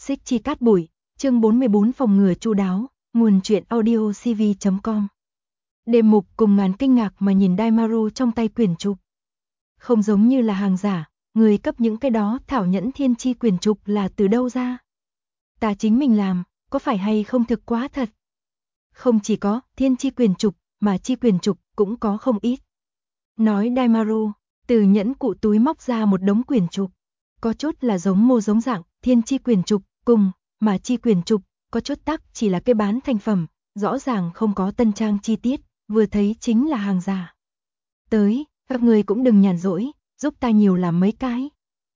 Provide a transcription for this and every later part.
Xích chi cát bụi, chương 44 phòng ngừa chu đáo, nguồn truyện audio cv.com. Đêm Mục cùng ngàn kinh ngạc mà nhìn Daimaru trong tay quyển trục. Không giống như là hàng giả, người cấp những cái đó thảo nhẫn thiên chi quyển trục là từ đâu ra? Ta chính mình làm, có phải hay không thực quá thật? Không chỉ có thiên chi quyển trục, mà chi quyển trục cũng có không ít. Nói Daimaru, từ nhẫn cụ túi móc ra một đống quyển trục. Có chút là giống mô giống dạng, thiên chi quyển trục, cùng, mà chi quyển trục, có chút tắc chỉ là cái bán thành phẩm, rõ ràng không có tân trang chi tiết, vừa thấy chính là hàng giả. Tới, các người cũng đừng nhàn rỗi, giúp ta nhiều làm mấy cái.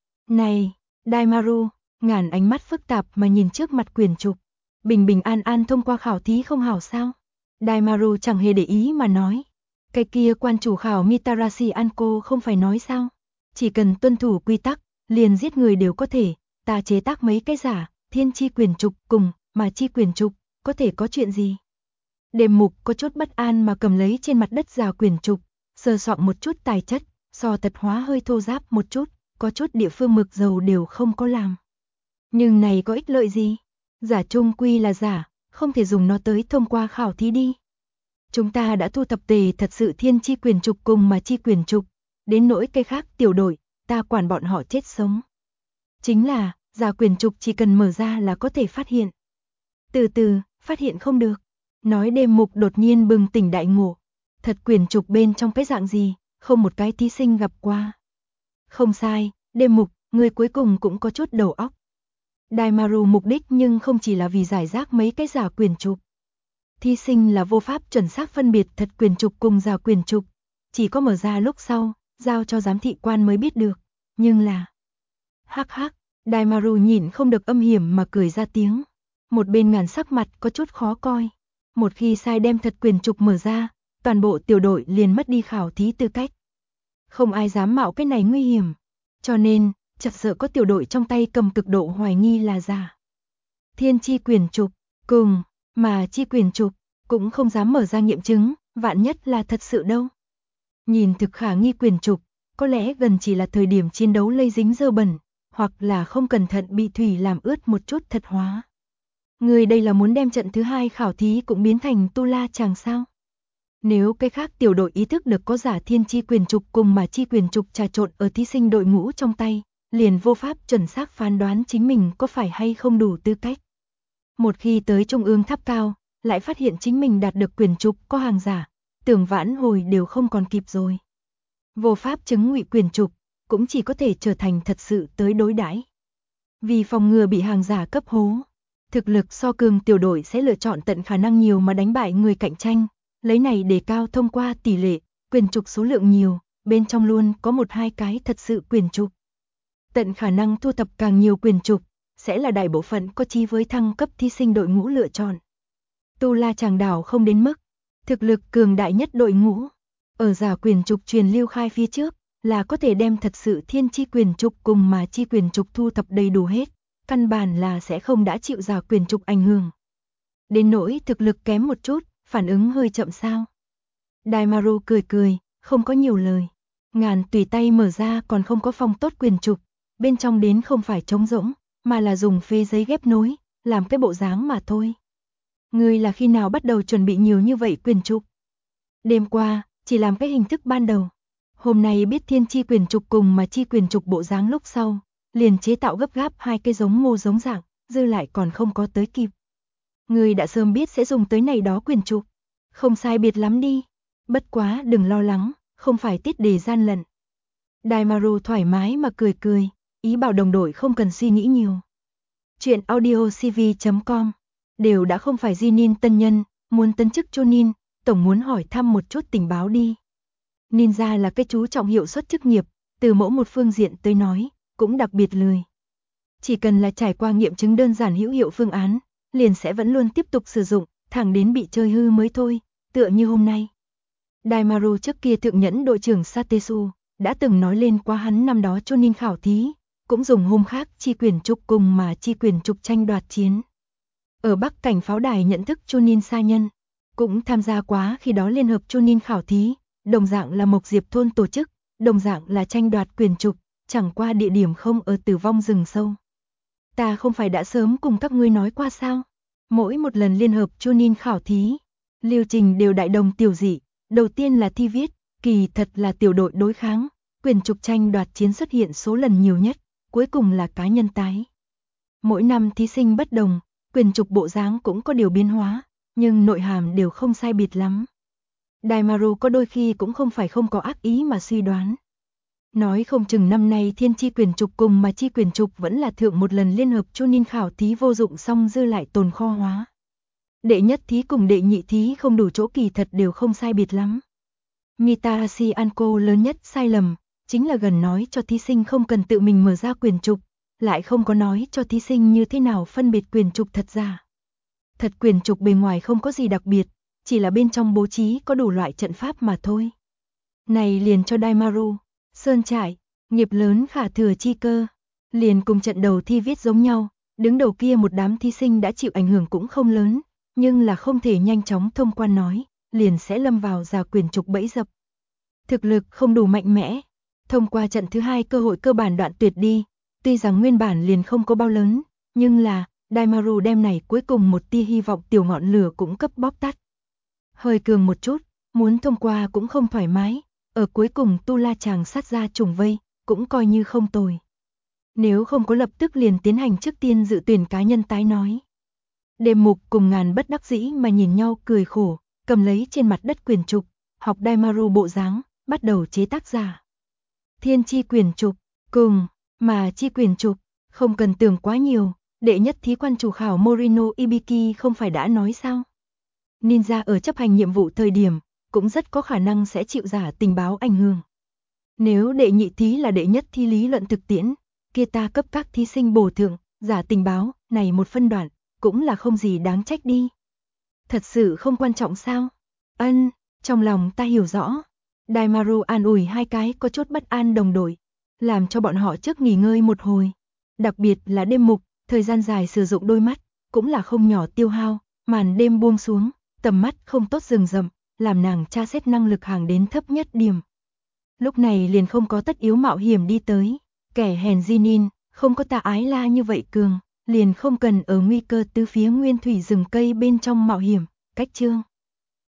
Này, Daimaru, ngàn ánh mắt phức tạp mà nhìn trước mặt quyển trục. Bình bình an an thông qua khảo thí không hảo sao? Daimaru chẳng hề để ý mà nói. Cái kia quan chủ khảo Mitarashi Anko không phải nói sao? Chỉ cần tuân thủ quy tắc, liền giết người đều có thể, ta chế tác mấy cái giả, thiên chi quyển trục cùng, mà chi quyển trục, có thể có chuyện gì? Đêm Mục có chút bất an mà cầm lấy trên mặt đất giả quyển trục, sờ soạng một chút tài chất, so tật hóa hơi thô ráp một chút, có chút địa phương mực dầu đều không có làm. Nhưng này có ích lợi gì? Giả chung quy là giả, không thể dùng nó tới thông qua khảo thí đi. Chúng ta đã thu thập tề thật sự thiên chi quyển trục cùng mà chi quyển trục, đến nỗi cái khác tiểu đội, ta quản bọn họ chết sống. Chính là, giả quyển trục chỉ cần mở ra là có thể phát hiện. Từ từ, phát hiện không được. Nói Đêm Mục đột nhiên bừng tỉnh đại ngộ. Thật quyển trục bên trong cái dạng gì, không một cái thí sinh gặp qua. Không sai, Đêm Mục, người cuối cùng cũng có chút đầu óc. Daimaru mục đích nhưng không chỉ là vì giải rác mấy cái giả quyển trục. Thí sinh là vô pháp chuẩn xác phân biệt thật quyển trục cùng giả quyển trục, chỉ có mở ra lúc sau, giao cho giám thị quan mới biết được. Nhưng là... Hắc hắc, Daimaru nhìn không được âm hiểm mà cười ra tiếng. Một bên ngàn sắc mặt có chút khó coi. Một khi sai đem thật quyển trục mở ra, toàn bộ tiểu đội liền mất đi khảo thí tư cách. Không ai dám mạo cái này nguy hiểm. Cho nên, chật sợ có tiểu đội trong tay cầm cực độ hoài nghi là giả. Thiên chi quyển trục, cùng, mà chi quyển trục, cũng không dám mở ra nghiệm chứng, vạn nhất là thật sự đâu. Nhìn thực khả nghi quyển trục, có lẽ gần chỉ là thời điểm chiến đấu lây dính dơ bẩn, hoặc là không cẩn thận bị thủy làm ướt một chút thật hóa. Người đây là muốn đem trận thứ hai khảo thí cũng biến thành tu la chàng sao? Nếu cái khác tiểu đội ý thức được có giả thiên chi quyển trục cùng mà chi quyển trục trà trộn ở thí sinh đội ngũ trong tay, liền vô pháp chuẩn xác phán đoán chính mình có phải hay không đủ tư cách. Một khi tới trung ương tháp cao, lại phát hiện chính mình đạt được quyển trục có hàng giả, tưởng vãn hồi đều không còn kịp rồi. Vô pháp chứng ngụy quyển trục, cũng chỉ có thể trở thành thật sự tới đối đãi. Vì phòng ngừa bị hàng giả cấp hố, thực lực so cường tiểu đội sẽ lựa chọn tận khả năng nhiều mà đánh bại người cạnh tranh, lấy này để cao thông qua tỷ lệ, quyển trục số lượng nhiều, bên trong luôn có một hai cái thật sự quyển trục. Tận khả năng thu thập càng nhiều quyển trục, sẽ là đại bộ phận có chi với thăng cấp thí sinh đội ngũ lựa chọn. Tu La Tràng Đảo không đến mức, thực lực cường đại nhất đội ngũ, ở giả quyển trục truyền lưu khai phía trước, là có thể đem thật sự thiên chi quyển trục cùng mà chi quyển trục thu thập đầy đủ hết, căn bản là sẽ không đã chịu giả quyển trục ảnh hưởng. Đến nỗi thực lực kém một chút, phản ứng hơi chậm sao. Daimaru cười cười, không có nhiều lời. Ngàn tùy tay mở ra còn không có phong tốt quyển trục, bên trong đến không phải trống rỗng, mà là dùng phê giấy ghép nối, làm cái bộ dáng mà thôi. Ngươi là khi nào bắt đầu chuẩn bị nhiều như vậy quyển trục? Đêm qua, chỉ làm cái hình thức ban đầu. Hôm nay biết thiên chi quyển trục cùng mà chi quyển trục bộ dáng lúc sau, liền chế tạo gấp gáp hai cái giống mô giống dạng, dư lại còn không có tới kịp. Ngươi đã sớm biết sẽ dùng tới này đó quyển trục. Không sai biệt lắm đi. Bất quá đừng lo lắng, không phải tiết đề gian lận. Daimaru thoải mái mà cười cười, ý bảo đồng đội không cần suy nghĩ nhiều. Chuyện audio cv.com, đều đã không phải Jinin tân nhân, muốn tân chức Chunin, tổng muốn hỏi thăm một chút tình báo đi. Ninja là cái chú trọng hiệu suất chức nghiệp, từ mẫu một phương diện tới nói, cũng đặc biệt lười. Chỉ cần là trải qua nghiệm chứng đơn giản hữu hiệu phương án, liền sẽ vẫn luôn tiếp tục sử dụng, thẳng đến bị chơi hư mới thôi, tựa như hôm nay. Daimaru trước kia thượng nhẫn đội trưởng Satesu, đã từng nói lên qua hắn năm đó Chunin khảo thí, cũng dùng hôm khác chi quyển trục cùng mà chi quyển trục tranh đoạt chiến. Ở Bắc cảnh pháo đài nhận thức Chunin sa nhân, cũng tham gia quá khi đó liên hợp Chunin khảo thí, đồng dạng là Mộc Diệp thôn tổ chức, đồng dạng là tranh đoạt quyển trục, chẳng qua địa điểm không ở Tử Vong rừng sâu. Ta không phải đã sớm cùng các ngươi nói qua sao? Mỗi một lần liên hợp Chunin khảo thí, lưu trình đều đại đồng tiểu dị, đầu tiên là thi viết, kỳ thật là tiểu đội đối kháng, quyền trục tranh đoạt chiến xuất hiện số lần nhiều nhất, cuối cùng là cá nhân tái. Mỗi năm thí sinh bất đồng, quyền trục bộ dáng cũng có điều biến hóa, nhưng nội hàm đều không sai biệt lắm. Daimaru có đôi khi cũng không phải không có ác ý mà suy đoán. Nói không chừng năm nay thiên chi quyền trục cùng mà chi quyền trục vẫn là thượng một lần liên hợp Chunin khảo thí vô dụng xong dư lại tồn kho hóa. Đệ nhất thí cùng đệ nhị thí không đủ chỗ kỳ thật đều không sai biệt lắm. Mitarashi Anko lớn nhất sai lầm, chính là gần nói cho thí sinh không cần tự mình mở ra quyền trục, lại không có nói cho thí sinh như thế nào phân biệt quyền trục thật giả. Thật quyền trục bề ngoài không có gì đặc biệt, chỉ là bên trong bố trí có đủ loại trận pháp mà thôi. Này liền cho Daimaru, Sơn Trại, nghiệp lớn khả thừa chi cơ, liền cùng trận đầu thi viết giống nhau, đứng đầu kia một đám thí sinh đã chịu ảnh hưởng cũng không lớn, nhưng là không thể nhanh chóng thông quan nói, liền sẽ lâm vào giả quyền trục bẫy dập. Thực lực không đủ mạnh mẽ, thông qua trận thứ hai cơ hội cơ bản đoạn tuyệt đi, tuy rằng nguyên bản liền không có bao lớn, nhưng là Daimaru đem này cuối cùng một tia hy vọng tiểu ngọn lửa cũng cấp bóp tắt. Hơi cường một chút, muốn thông qua cũng không thoải mái, ở cuối cùng Tu La chàng sát ra trùng vây, cũng coi như không tồi. Nếu không có lập tức liền tiến hành trước tiên dự tuyển cá nhân tái nói. Đêm Mục cùng Ngàn bất đắc dĩ mà nhìn nhau cười khổ, cầm lấy trên mặt đất quyền trục, học Daimaru bộ dáng, bắt đầu chế tác giả. Thiên chi quyền trục, cùng, mà chi quyền trục, không cần tưởng quá nhiều, đệ nhất thí quan chủ khảo Morino Ibiki không phải đã nói sao? Ninja ở chấp hành nhiệm vụ thời điểm, cũng rất có khả năng sẽ chịu giả tình báo ảnh hưởng. Nếu đệ nhị thí là đệ nhất thi lý luận thực tiễn, kia ta cấp các thí sinh bổ thượng, giả tình báo, này một phân đoạn, cũng là không gì đáng trách đi. Thật sự không quan trọng sao? Ân, trong lòng ta hiểu rõ. Daimaru an ủi hai cái có chút bất an đồng đội, làm cho bọn họ trước nghỉ ngơi một hồi. Đặc biệt là Đêm Mục, thời gian dài sử dụng đôi mắt, cũng là không nhỏ tiêu hao, màn đêm buông xuống, tầm mắt không tốt rừng rậm, làm nàng tra xét năng lực hàng đến thấp nhất điểm. Lúc này liền không có tất yếu mạo hiểm đi tới, kẻ hèn Jinin, không có ta ái la như vậy cường, liền không cần ở nguy cơ tứ phía nguyên thủy rừng cây bên trong mạo hiểm, cách chương.